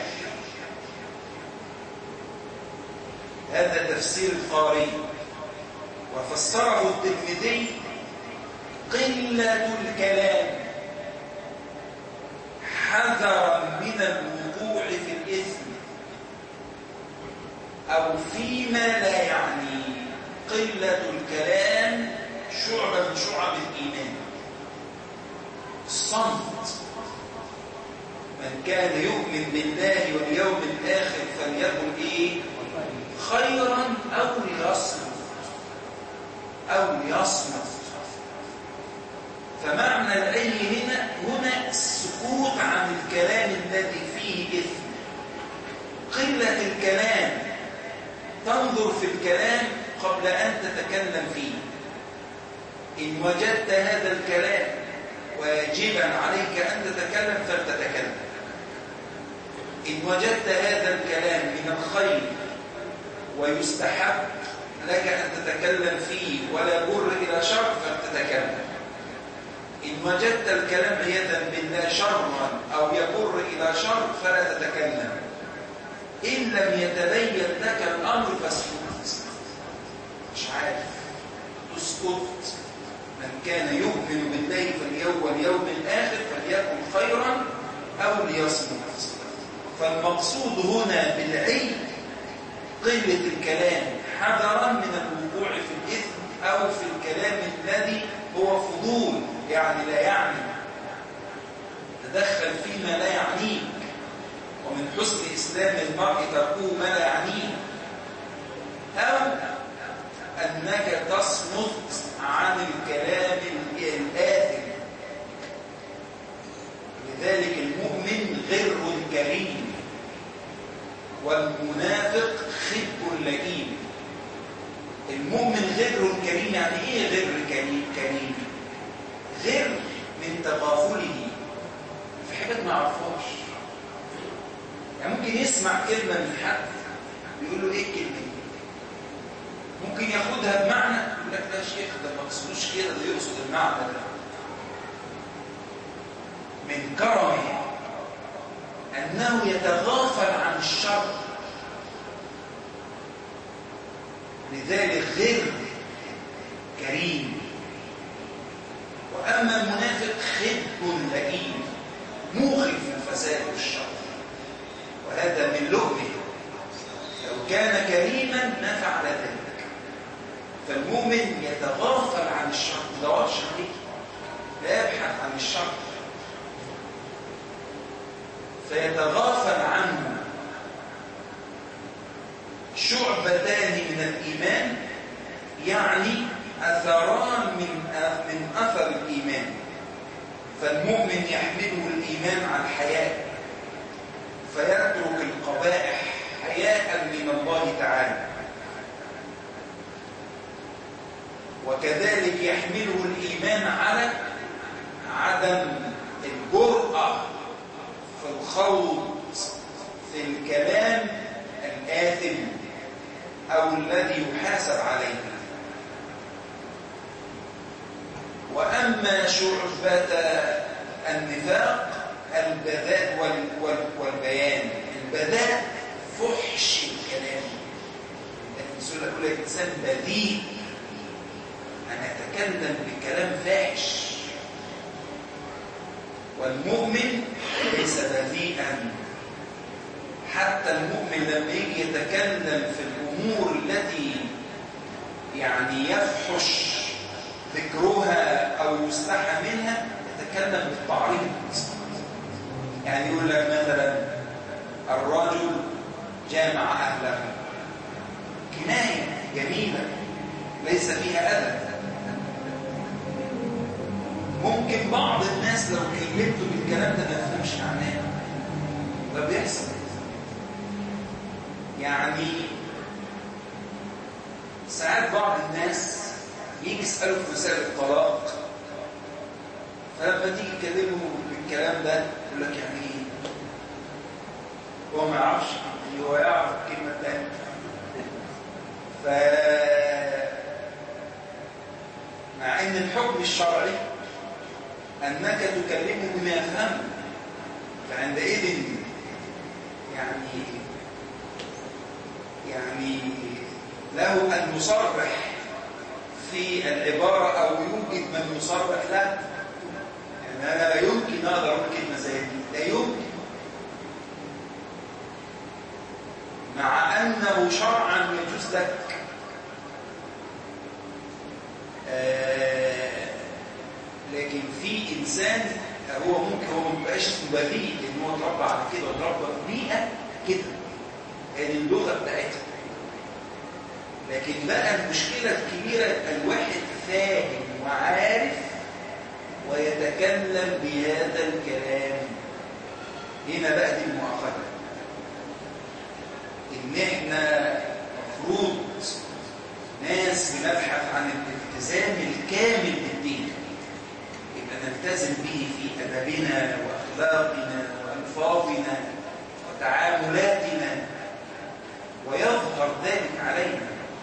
هذا تفسير القاري. وفسره الترمذي: قلة الكلام حذرا من الوقوع في الإثم أو فيما لا يعني. قلة الكلام شعبة من شعب الإيمان. الصمت. من كان يؤمن بالله واليوم الآخر فليقل إيه؟ خيرا أو ليصمت أو ليصمت. فمعنى العي هنا هنا السكوت عن الكلام الذي فيه إثم. قلة الكلام، تنظر في الكلام قبل أن تتكلم فيه. إن وجدت هذا الكلام واجبا عليك أن تتكلم فلتتكلم. إن وجدت هذا الكلام من الخير ويستحب لك أن تتكلم فيه ولا يجر إلى شر فلتتكلم. إن وجدت الكلام عياذا بالله شرا أو يجر إلى شر فلا تتكلم. إن لم يتبين لك الأمر فاسكت. مش عارف تسكت. من كان يؤمن بالله واليوم واليوم الآخر فليكن خيرا أو ليصمت. فالمقصود هنا بالعي قلة الكلام حذرا من الوقوع في الإثم أو في الكلام الذي هو فضول، يعني لا يعني. تدخل فيما لا يعنيك. ومن حسن إسلام المرء تركه ما لا يعنيه. أو أنك تصمت عن الكلام الآثم. لذلك المؤمن غر كريم والمنافق خب لئيم. المؤمن غر كريم، يعني ايه غر كريم؟ كريم غر من تغافله في حاجات ما عرفهاش. يعني ممكن يسمع كلمة من حد يقول له ايه الكلمة دي؟ ممكن ياخدها بمعنى يقول لك لا يا شيخ ده ما قصدوش كده، ده يقصد المعنى ده. من كرمه أنه يتغافل عن الشر. لذلك غير كريم. وأما المنافق خب لئيم موخي في الفساد والشر، وهذا من لؤمه. لو كان كريما ما فعل ذلك. فالمؤمن يتغافل عن الشر، لا يدورش عليه، لا يبحث عن الشر، فيتغافل عنه. شعبتان من الإيمان يعني أثران من من أثر الإيمان. فالمؤمن يحمله الإيمان على الحياء فيترك القبائح حياء من الله تعالى، وكذلك يحمله الإيمان على عدم الجرأة في الخوض في الكلام الآثم أو الذي يحاسب عليه. وأما شعبة النفاق البذاء والبيان. البذاء فحش الكلام، الرسول يقول لك إنسان بذيء، أنا أتكلم بكلام فاحش. والمؤمن ليس بذيئا، حتى المؤمن لما يجي يتكلم في الأمور التي يعني يفحش ذكرها أو يستحى منها يتكلم بالتعريض. يعني يقول لك مثلا الرجل جامع أهله، كناية جميلة ليس فيها أذى. ممكن بعض الناس لو كلمته بالكلام ده ما يفهمش معناه، ده بيحصل. يعني ساعات بعض الناس يجي يسأله في مسائل الطلاق، فلما تيجي تكلمه بالكلام ده يقول لك يعني ايه؟ هو ما يعرفش، هو يعرف الكلمة الثانية. ف مع ان الحكم الشرعي انك تكلمه بما يفهمه، فعندئذ يعني يعني له ان يصرح في العبارة أو يوجد من يصرح له. يعني أنا لا يمكن أقدر أقول كلمة زي دي، لا يمكن، مع أنه شرعا يجوز لك. آه لكن في إنسان هو ممكن هو ما بقاش اسمه بذيء، لأن هو اتربى على كده، اتربى في بيئة كده، هذه اللغة بتاعتها. لكن بقى المشكلة الكبيرة الواحد فاهم وعارف ويتكلم بهذا الكلام. هنا بقى دي المؤاخذة، إن إحنا مفروض ناس بنبحث عن الالتزام الكامل بالدين، يبقى نلتزم به في أدبنا وأخلاقنا وألفاظنا وتعاملاتنا، ويظهر ذلك علينا.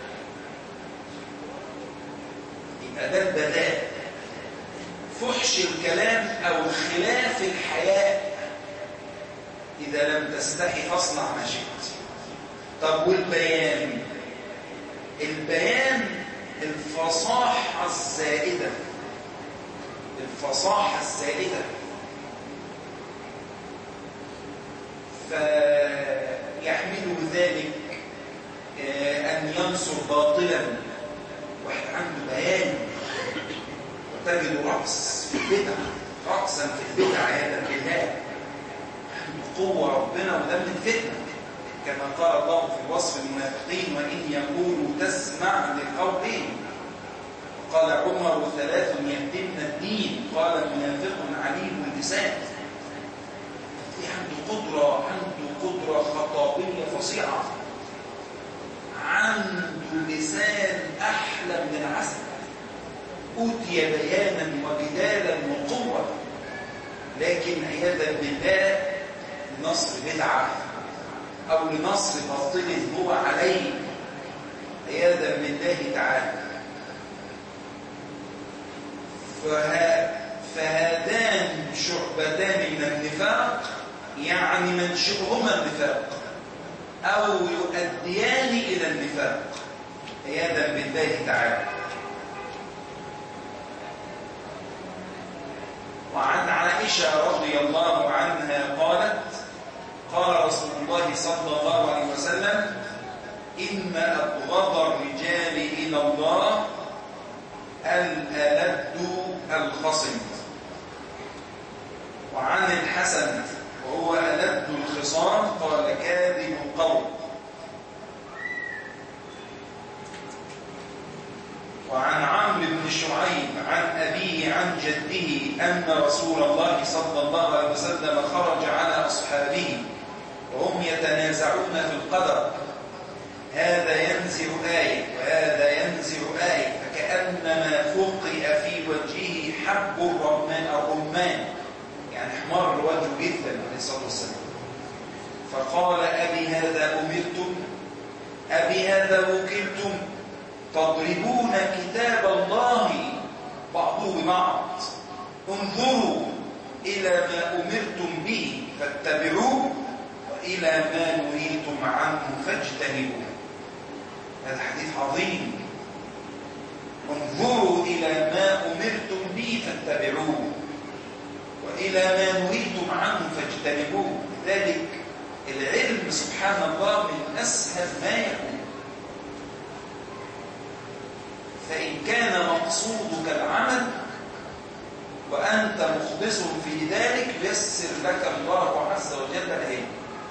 يبقى ده البذاء، فحش الكلام أو خلاف الحياء. إذا لم تستحي فاصنع ما شئت. طب والبيان؟ البيان الفصاحة الزائدة، الفصاحة الزائدة. فيحمل ذلك أن ينصر باطلا، واحد عنده بيان، وتجد رأس في البدع، رأسا في البدع هذا الكلام، عنده قوة ربنا، وده من الفتنة، كما قال الله في وصف المنافقين: وإن يقولوا تسمع لقولهم. قال عمر: ثلاث يهدمن الدين، قال منافق عليم اللسان. عنده قدرة، عنده قدرة خطابية فظيعة، عنده لسان أحلى من العسل، أوتي بيانا وجدالا وقوة، لكن عياذا بالله لنصر بدعة أو لنصر باطل هو عليه، عياذا بالله تعالى. فهذان شعبتان من النفاق، يعني منشئهما النفاق أو يؤديان إلى النفاق، عياذا بالله تعالى. وعن عائشة رضي الله عنها قالت: قال رسول الله صلى الله عليه وسلم: إن أبغض الرجال إلى الله الألد الخصم. وعن الحسن وهو ألد الخصام قال كاذب القول. وعن عمرو بن شعيب عن أبيه عن جده أن رسول الله صلى الله عليه وسلم خرج على أصحابه وهم يتنازعون في القدر، هذا ينزع آية وهذا ينزع آية، فكأنما فقئ في وجهه حب الرمان الرمان، يعني احمر وجهه جدا عليه الصلاة والسلام. فقال أبي هذا أمرتم، أبي هذا وكلتم، تضربون كتاب الله بعضه ببعض، انظروا إلى ما أمرتم به فاتبعوه وإلى ما نهيتم عنه فاجتنبوه. هذا حديث عظيم. انظروا إلى ما أمرتم به فاتبعوه وإلى ما نهيتم عنه فاجتنبوه. لذلك العلم سبحان الله من أسهل ما يكون. فإن كان مقصودك العمل وأنت مخلص في ذلك يسر لك الله عز وجل العلم.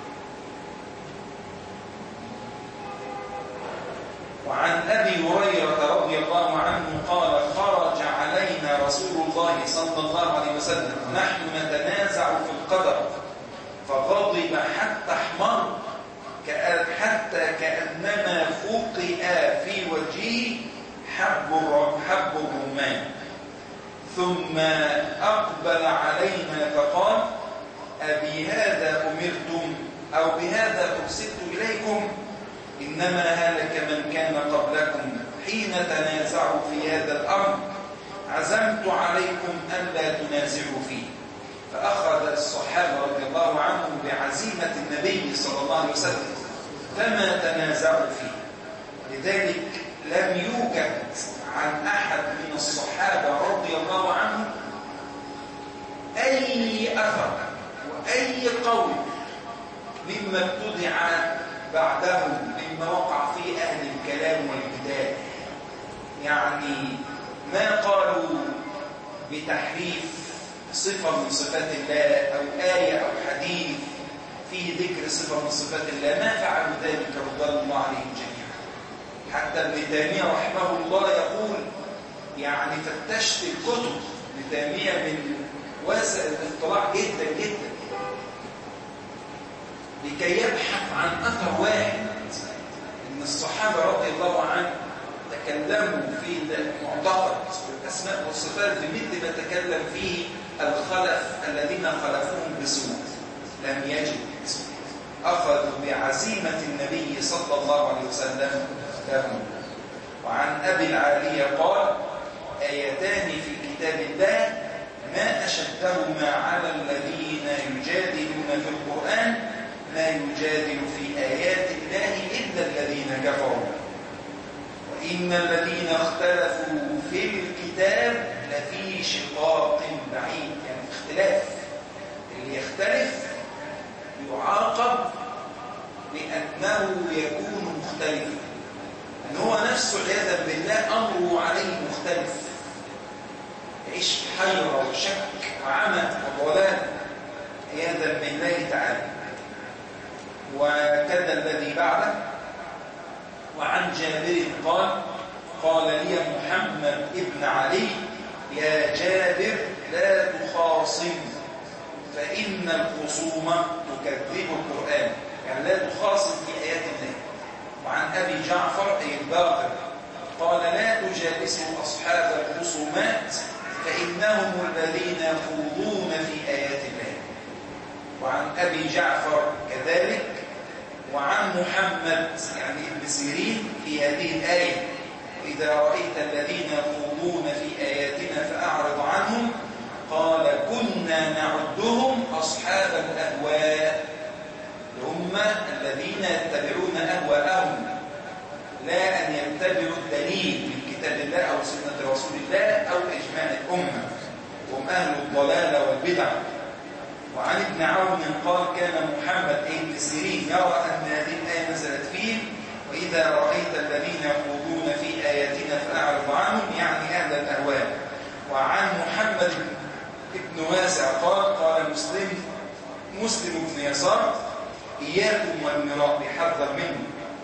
وعن أبي هريرة رضي الله عنه قال خرج علينا رسول الله صلى الله عليه وسلم ونحن نتنازع في القدر فغضب حتى احمر حتى كأنما فقئ في وجهه حب حب الرمان، ثم أقبل علينا فقال أبي هذا أمرتم أو بهذا أرسلت إليكم، إنما هلك من كان قبلكم حين تنازعوا في هذا الأمر، عزمت عليكم ألا تنازعوا فيه. فأخذ الصحابة رضي الله عنهم بعزيمة النبي صلى الله عليه وسلم فما تنازعوا فيه. لذلك لم يوجد عن أحد من الصحابة رضي الله عنهم أي أثر وأي قول مما ابتدع بعدهم مما وقع فيه أهل الكلام والجدال. يعني ما قالوا بتحريف صفة من صفات الله أو آية أو حديث فيه ذكر صفة من صفات الله، ما فعلوا ذلك رضي الله عليهم جميعا. حتى ابن تيمية رحمه الله يقول يعني فتشت الكتب، ابن تيمية من واسع الاطلاع جدا جدا لكي يبحث عن أثر واحد إن الصحابة رضي الله عنهم تكلموا في المعتقد والأسماء والصفات بمثل ما تكلم فيه الخلف الذين خلفوهم بسوء، لم يجد. أخذوا بعزيمة النبي صلى الله عليه وسلم لهم. وعن أبي العالية قال آيتان في كتاب الله ما أشدهما على الذين يجادلون في القرآن ما يجادل في آيات الله إلا الذين كفروا وإن الذين اختلفوا في الكتاب لفي شقاق بعيد. يعني اختلاف، اللي يختلف يعاقب بأنه يكون مختلفا، أن هو نفسه عياذا بالله أمره عليه مختلف، يعيش في حيرة وشك وعمى وضلال عياذا بالله تعالى. وكذا الذي بعده. وعن جابر قال قال لي محمد ابن علي يا جابر لا تخاصم فإن الخصوم تكذب القرآن، يعني لا تخاصم في آيات الله. وعن أبي جعفر أي الباقر قال لا تجالسوا أصحاب الخصومات فإنهم الذين يخوضون في آيات الله. وعن أبي جعفر كذلك. وعن محمد يعني ابن سيرين في هذه الآية وإذا رأيت الذين يخوضون في آياتنا فأعرض عنهم قال كنا نعدهم أصحاب الأهواء، هم الذين يتبعون أهواءهم لا أن يتبعوا الدليل من كتاب الله أو سنة رسول الله أو إجماع الأمة، هم أهل الضلال والبدع. وعن ابن عون قال كان محمد ابن سيرين يرى أن هذه الآية نزلت فيه وإذا رأيت الذين يخوضون في آياتنا فأعرض عنهم، يعني أهل الأهواء. وعن محمد ابن واسع قال قال مسلم مسلم بن يسار: إياكم والمراء، بيحذر منه،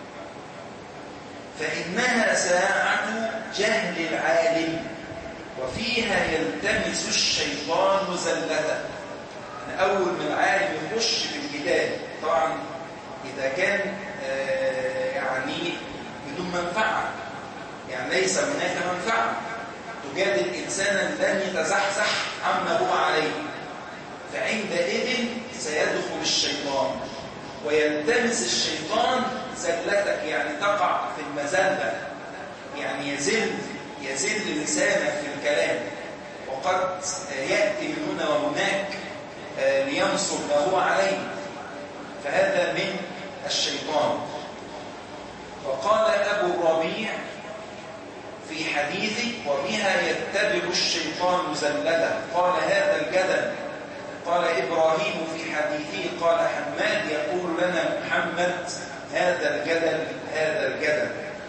فإنها ساعة جهل العالم وفيها يلتمس الشيطان زلته. يعني أول ما العالم يخش في الجدال، طبعا إذا كان آه يعني بدون منفعة، يعني ليس هناك منفعة، تجادل إنسانا لن يتزحزح عما هو عليه، فعندئذ سيدخل الشيطان ويلتمس الشيطان زلتك، يعني تقع في المزلة، يعني يزل يزل لسانك في الكلام، وقد يأتي من هنا وهناك لينصر ما هو عليه، فهذا من الشيطان. وقال أبو الربيع في حديثه: وبها يتبع الشيطان زلته. قال هذا الجدل. قال إبراهيم في حديثه: قال حماد يقول لنا محمد: هذا الجدل هذا الجدل.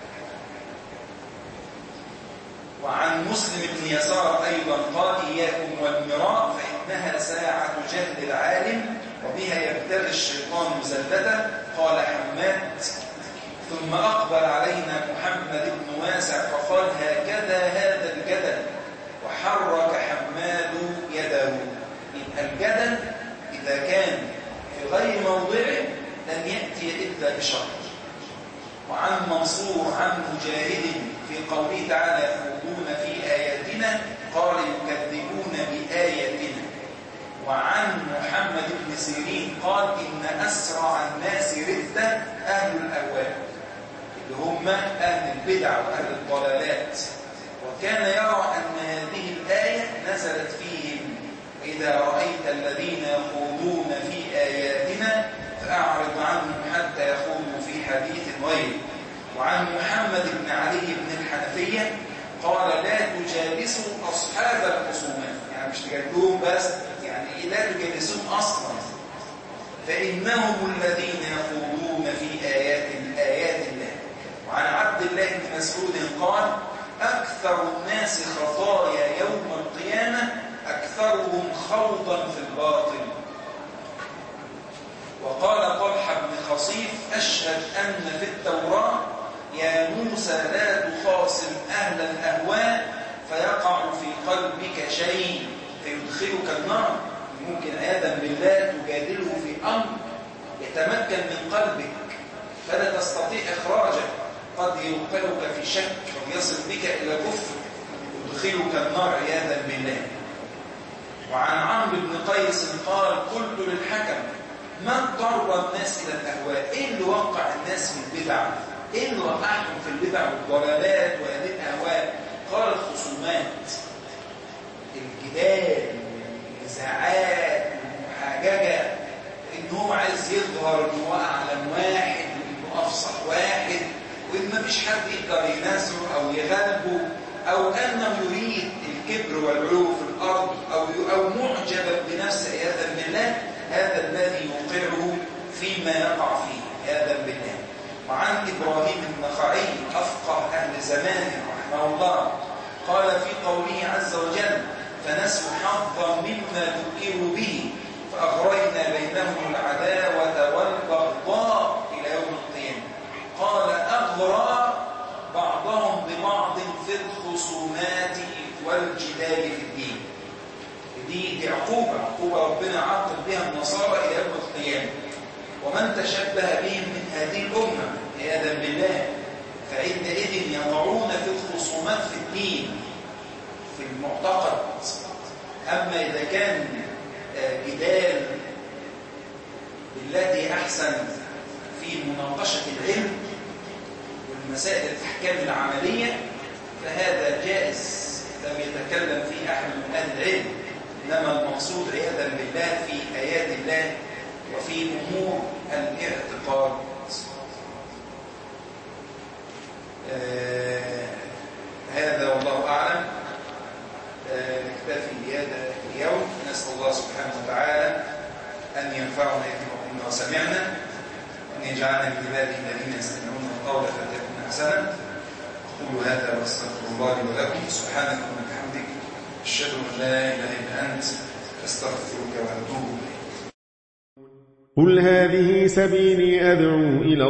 وعن مسلم بن يسار أيضا قال: إياكم والمراء فإنها ساعة جهل العالم وبها يبتغي الشيطان زلته. قال حماد: ثم أقبل علينا محمد بن واسع فقال: هكذا هذا الجدل، وحرك حماد يده. الجدل إذا كان في غير موضعه لن يأتي إلا بشر. وعن منصور عن مجاهد في قوله تعالى: يخوضون في آياتنا، قال: يكذبون بآياتنا. وعن محمد بن سيرين قال: إن أسرع الناس ردة أهل الأهواء، اللي هم أهل البدع وأهل الضلالات. وكان يرى أن هذه الآية نزلت فيهم: إذا رأيت الذين يخوضون في آياتنا فأعرض عنهم حتى يخوضوا في حديث غيره. وعن محمد بن علي بن الحنفية قال: لا تجالسوا أصحاب الخصومات، يعني مش تجادلوهم بس، يعني لا تجالسوهم أصلا، فإنهم الذين يخوضون في آيات آيات الله. وعن عبد الله بن مسعود قال: أكثر الناس خطايا يوم القيامة أكثرهم خوضا في الباطل. وقال طلحة بن خصيف: أشهد أن في التوراة: يا موسى لا تخاصم أهل الأهواء فيقع في قلبك شيء فيدخلك النار. ممكن عياذا بالله تجادله في أمر يتمكن من قلبك فلا تستطيع إخراجه، قد يوقعك في شك ويصل بك إلى كفر يدخلك النار عياذا بالله. وعن عمرو بن قيس قال: قلت للحكم: ما اضطر الناس إلى الأهواء؟ إيه اللي وقع الناس في البدع؟ إيه اللي وقعهم في البدع والضلالات وهذه الأهواء؟ قال: الخصومات، الجدال، النزاعات، المحاججة، إن هو عايز يظهر إن هو أعلم واحد وإنه أفصح واحد وإن ما فيش حد يقدر ينازعه أو يغلبه، أو أنه يريد الكبر والعلو في الأرض، أو أو معجبا بنفسه عياذا بالله. هذا الذي يوقعه فيما يقع فيه عياذا بالله. وعن إبراهيم النخعي أفقه أهل زمانه رحمه الله قال في قوله عز وجل: فنسوا حظا مما ذكروا به فأغرينا بينهم العداوة والبغضاء إلى يوم القيامة. قال: أغرى بعضهم ببعض في الخصومات والجدال في الدين. دي, دي عقوبة عقوبة ربنا عاقب بها النصارى إلى يوم القيامة. ومن تشبه بهم من هذه الأمة عياذا بالله فعندئذ يقعون في الخصومات في الدين في المعتقد. أما إذا كان جدال بالتي أحسن في مناقشة العلم والمسائل الأحكام العملية فهذا جائز، لم يتكلم فيه أحد من أهل العلم. إنما المقصود عياذا بالله في آيات الله وفي أمور الاعتقاد. آه هذا والله أعلم. آه نكتفي بهذا اليوم. نسأل الله سبحانه وتعالى أن ينفعنا بما سمعنا وأن يجعلنا من عباده الذين يستمعون القول فيتبعون أحسنه. أقول هذا وأستغفر الله لي ولكم. سبحانك اللهم وبحمدك أشهد أن لا إله إلا أنت أستغفرك وأتوب إليك. قل هذه سبيلي أدعو إلى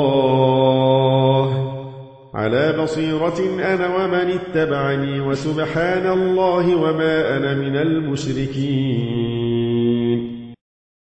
الله على بصيرة أنا ومن اتبعني وسبحان الله وما أنا من المشركين.